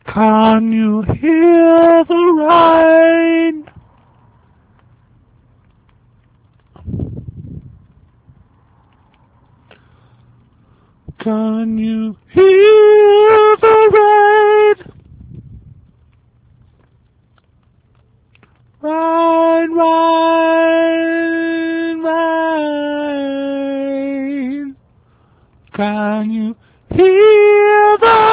Can you hear the rain? Can you hear the rain? Rain, rain, rain. Can you hear the